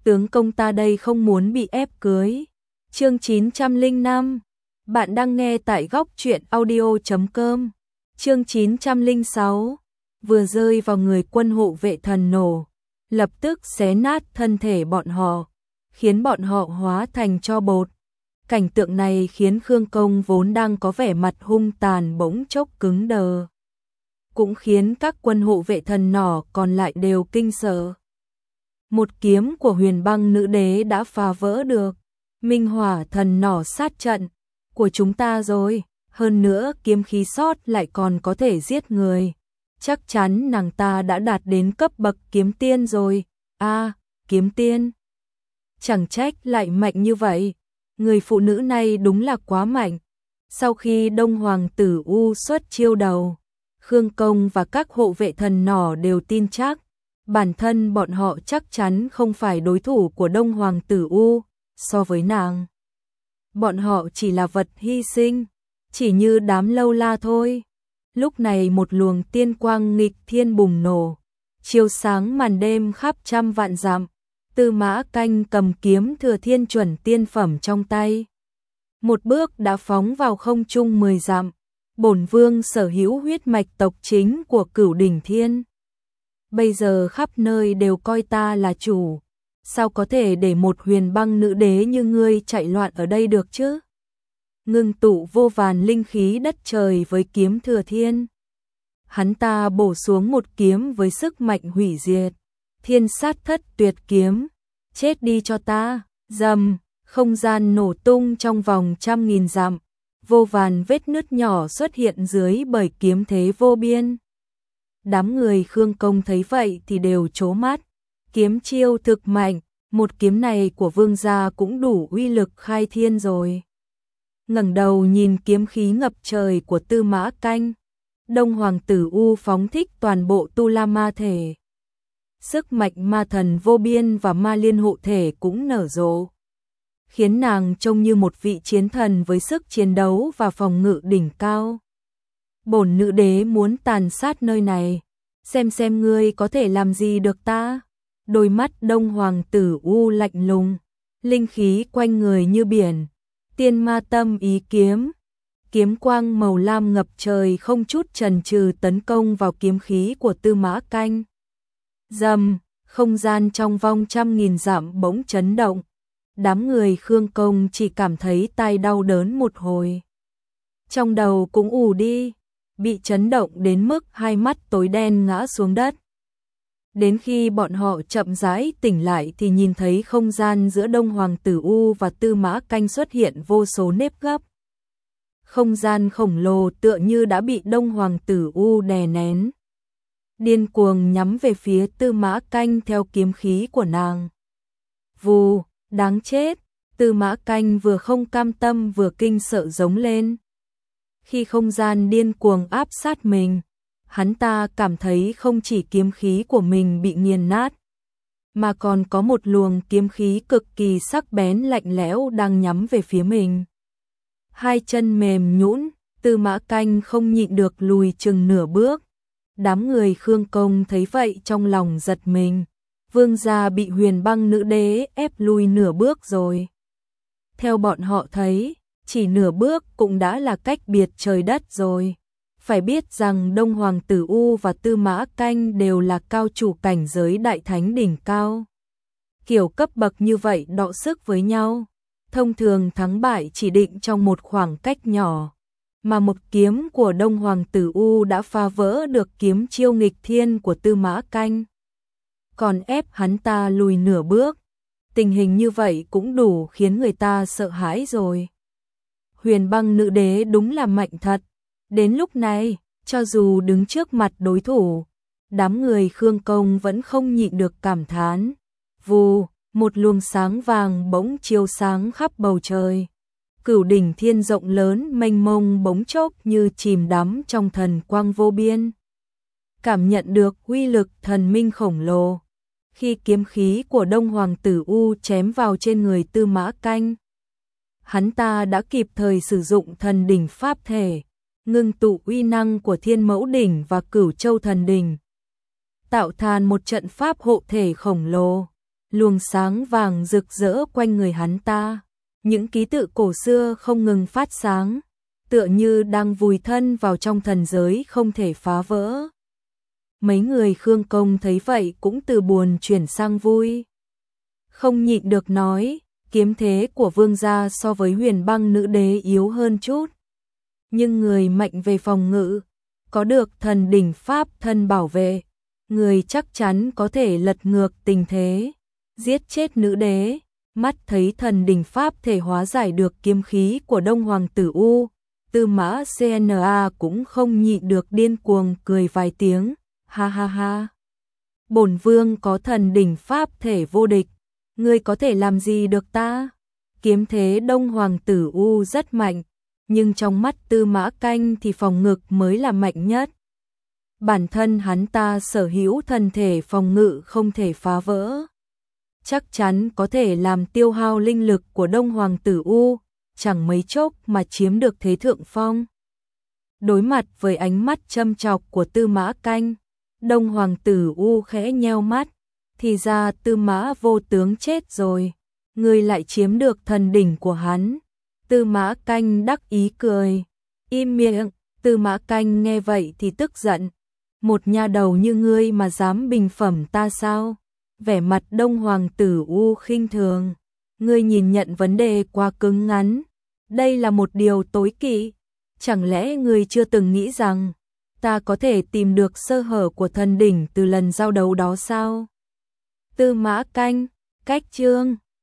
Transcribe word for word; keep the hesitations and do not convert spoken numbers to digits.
tướng công ta đây không muốn bị ép cưới. Chương chín trăm lẻ năm. Bạn đang nghe tại góc truyện audio chấm com. Chương chín trăm lẻ sáu. Vừa rơi vào người quân hộ vệ thần nổ, lập tức xé nát thân thể bọn họ, khiến bọn họ hóa thành tro bột. Cảnh tượng này khiến Khương Công vốn đang có vẻ mặt hung tàn bỗng chốc cứng đờ, cũng khiến các quân hộ vệ thần nỏ còn lại đều kinh sợ. Một kiếm của Huyền Băng nữ đế đã phá vỡ được Minh Hỏa thần nỏ sát trận của chúng ta rồi, hơn nữa kiếm khí sót lại còn có thể giết người. Chắc chắn nàng ta đã đạt đến cấp bậc kiếm tiên rồi. A, à, kiếm tiên. Chẳng trách lại mạnh như vậy. Người phụ nữ này đúng là quá mạnh. Sau khi Đông Hoàng tử U xuất chiêu đầu, Khương Công và các hộ vệ thần nỏ đều tin chắc bản thân bọn họ chắc chắn không phải đối thủ của Đông Hoàng tử U. So với nàng, bọn họ chỉ là vật hy sinh, chỉ như đám lâu la thôi. Lúc này một luồng tiên quang nghịch thiên bùng nổ, chiếu sáng màn đêm khắp trăm vạn dặm. Tư Mã Canh cầm kiếm Thừa Thiên chuẩn tiên phẩm trong tay, một bước đã phóng vào không trung mười dặm. Bổn vương sở hữu huyết mạch tộc chính của Cửu Đỉnh Thiên, bây giờ khắp nơi đều coi ta là chủ, sao có thể để một Huyền Băng nữ đế như ngươi chạy loạn ở đây được chứ? Ngưng tụ vô vàn linh khí đất trời với kiếm Thừa Thiên, hắn ta bổ xuống một kiếm với sức mạnh hủy diệt. Thiên sát thất tuyệt kiếm, chết đi cho ta. Rầm, không gian nổ tung trong vòng trăm nghìn dặm, vô vàn vết nứt nhỏ xuất hiện dưới bởi kiếm thế vô biên. Đám người Khương Công thấy vậy thì đều trố mắt, kiếm chiêu thực mạnh, một kiếm này của vương gia cũng đủ uy lực khai thiên rồi. Ngẩng đầu nhìn kiếm khí ngập trời của Tư Mã Canh, Đông Hoàng tử U phóng thích toàn bộ tu la ma thể. Sức mạnh ma thần vô biên và ma liên hộ thể cũng nở rộ, khiến nàng trông như một vị chiến thần với sức chiến đấu và phòng ngự đỉnh cao. Bổn nữ đế muốn tàn sát nơi này, xem xem ngươi có thể làm gì được ta. Đôi mắt Đông Hoàng tử U lạnh lùng, linh khí quanh người như biển. Tiên ma tâm ý kiếm, kiếm quang màu lam ngập trời không chút chần chừ tấn công vào kiếm khí của Tư Mã Canh. Rầm, không gian trong vòng trăm nghìn dặm bỗng chấn động. Đám người Khương Công chỉ cảm thấy tai đau đớn một hồi, trong đầu cũng ù đi, bị chấn động đến mức hai mắt tối đen ngã xuống đất. Đến khi bọn họ chậm rãi tỉnh lại thì nhìn thấy không gian giữa Đông Hoàng tử U và Tư Mã Canh xuất hiện vô số nếp gấp. Không gian khổng lồ tựa như đã bị Đông Hoàng tử U đè nén, điên cuồng nhắm về phía Tư Mã Canh theo kiếm khí của nàng. Vù, đáng chết! Tư Mã Canh vừa không cam tâm vừa kinh sợ giống lên. Khi không gian điên cuồng áp sát mình, hắn ta cảm thấy không chỉ kiếm khí của mình bị nghiền nát, mà còn có một luồng kiếm khí cực kỳ sắc bén lạnh lẽo đang nhắm về phía mình. Hai chân mềm nhũn, Tư Mã Canh không nhịn được lùi chừng nửa bước. Đám người Khương Công thấy vậy trong lòng giật mình, vương gia bị Huyền Băng nữ đế ép lùi nửa bước rồi. Theo bọn họ thấy, chỉ nửa bước cũng đã là cách biệt trời đất rồi. Phải biết rằng Đông Hoàng tử U và Tư Mã Canh đều là cao chủ cảnh giới đại thánh đỉnh cao. Kiểu cấp bậc như vậy đọ sức với nhau, thông thường thắng bại chỉ định trong một khoảng cách nhỏ. Mà một kiếm của Đông Hoàng tử U đã phá vỡ được kiếm chiêu nghịch thiên của Tư Mã Canh, còn ép hắn ta lùi nửa bước. Tình hình như vậy cũng đủ khiến người ta sợ hãi rồi. Huyền Băng nữ đế đúng là mạnh thật. Đến lúc này, cho dù đứng trước mặt đối thủ, đám người Khương Công vẫn không nhịn được cảm thán. Vù, một luồng sáng vàng bỗng chiếu sáng khắp bầu trời. Cửu Đỉnh Thiên rộng lớn mênh mông bỗng chốc như chìm đắm trong thần quang vô biên. Cảm nhận được uy lực thần minh khổng lồ, khi kiếm khí của Đông Hoàng tử U chém vào trên người Tư Mã Canh, hắn ta đã kịp thời sử dụng thần đỉnh pháp thể, ngưng tụ uy năng của Thiên Mẫu đỉnh và Cửu Châu thần đỉnh, tạo thành một trận pháp hộ thể khổng lồ. luồng sáng vàng rực rỡ quanh người hắn ta. Những ký tự cổ xưa không ngừng phát sáng, tựa như đang vùi thân vào trong thần giới không thể phá vỡ. Mấy người Khương Công thấy vậy cũng từ buồn chuyển sang vui. Không nhịn được nói, kiếm thế của vương gia so với Huyền Băng nữ đế yếu hơn chút. Nhưng người mạnh về phòng ngự, có được thần đỉnh pháp thân bảo vệ, người chắc chắn có thể lật ngược tình thế, giết chết nữ đế. Mắt thấy thần đỉnh pháp thể hóa giải được kiếm khí của Đông Hoàng tử U, Tư Mã xê en a cũng không nhịn được điên cuồng cười vài tiếng, ha ha ha. Bổn vương có thần đỉnh pháp thể vô địch, ngươi có thể làm gì được ta? Kiếm thế Đông Hoàng tử U rất mạnh, nhưng trong mắt Tư Mã Canh thì phòng ngự mới là mạnh nhất. Bản thân hắn ta sở hữu thần thể phòng ngự không thể phá vỡ, chắc chắn có thể làm tiêu hao linh lực của Đông Hoàng tử U, chẳng mấy chốc mà chiếm được thế thượng phong. Đối mặt với ánh mắt châm chọc của Tư Mã Canh, Đông Hoàng tử U khẽ nheo mắt, thì ra Tư Mã vô tướng chết rồi, người lại chiếm được thần đỉnh của hắn. Tư Mã Canh đắc ý cười, im miệng. Tư Mã Canh nghe vậy thì tức giận, một nha đầu như ngươi mà dám bình phẩm ta sao? Vẻ mặt Đông Hoàng tử U khinh thường, ngươi nhìn nhận vấn đề quá cứng ngắn, đây là một điều tối kỵ, chẳng lẽ ngươi chưa từng nghĩ rằng ta có thể tìm được sơ hở của thần đỉnh từ lần giao đấu đó sao? Tư Mã Canh, cách chương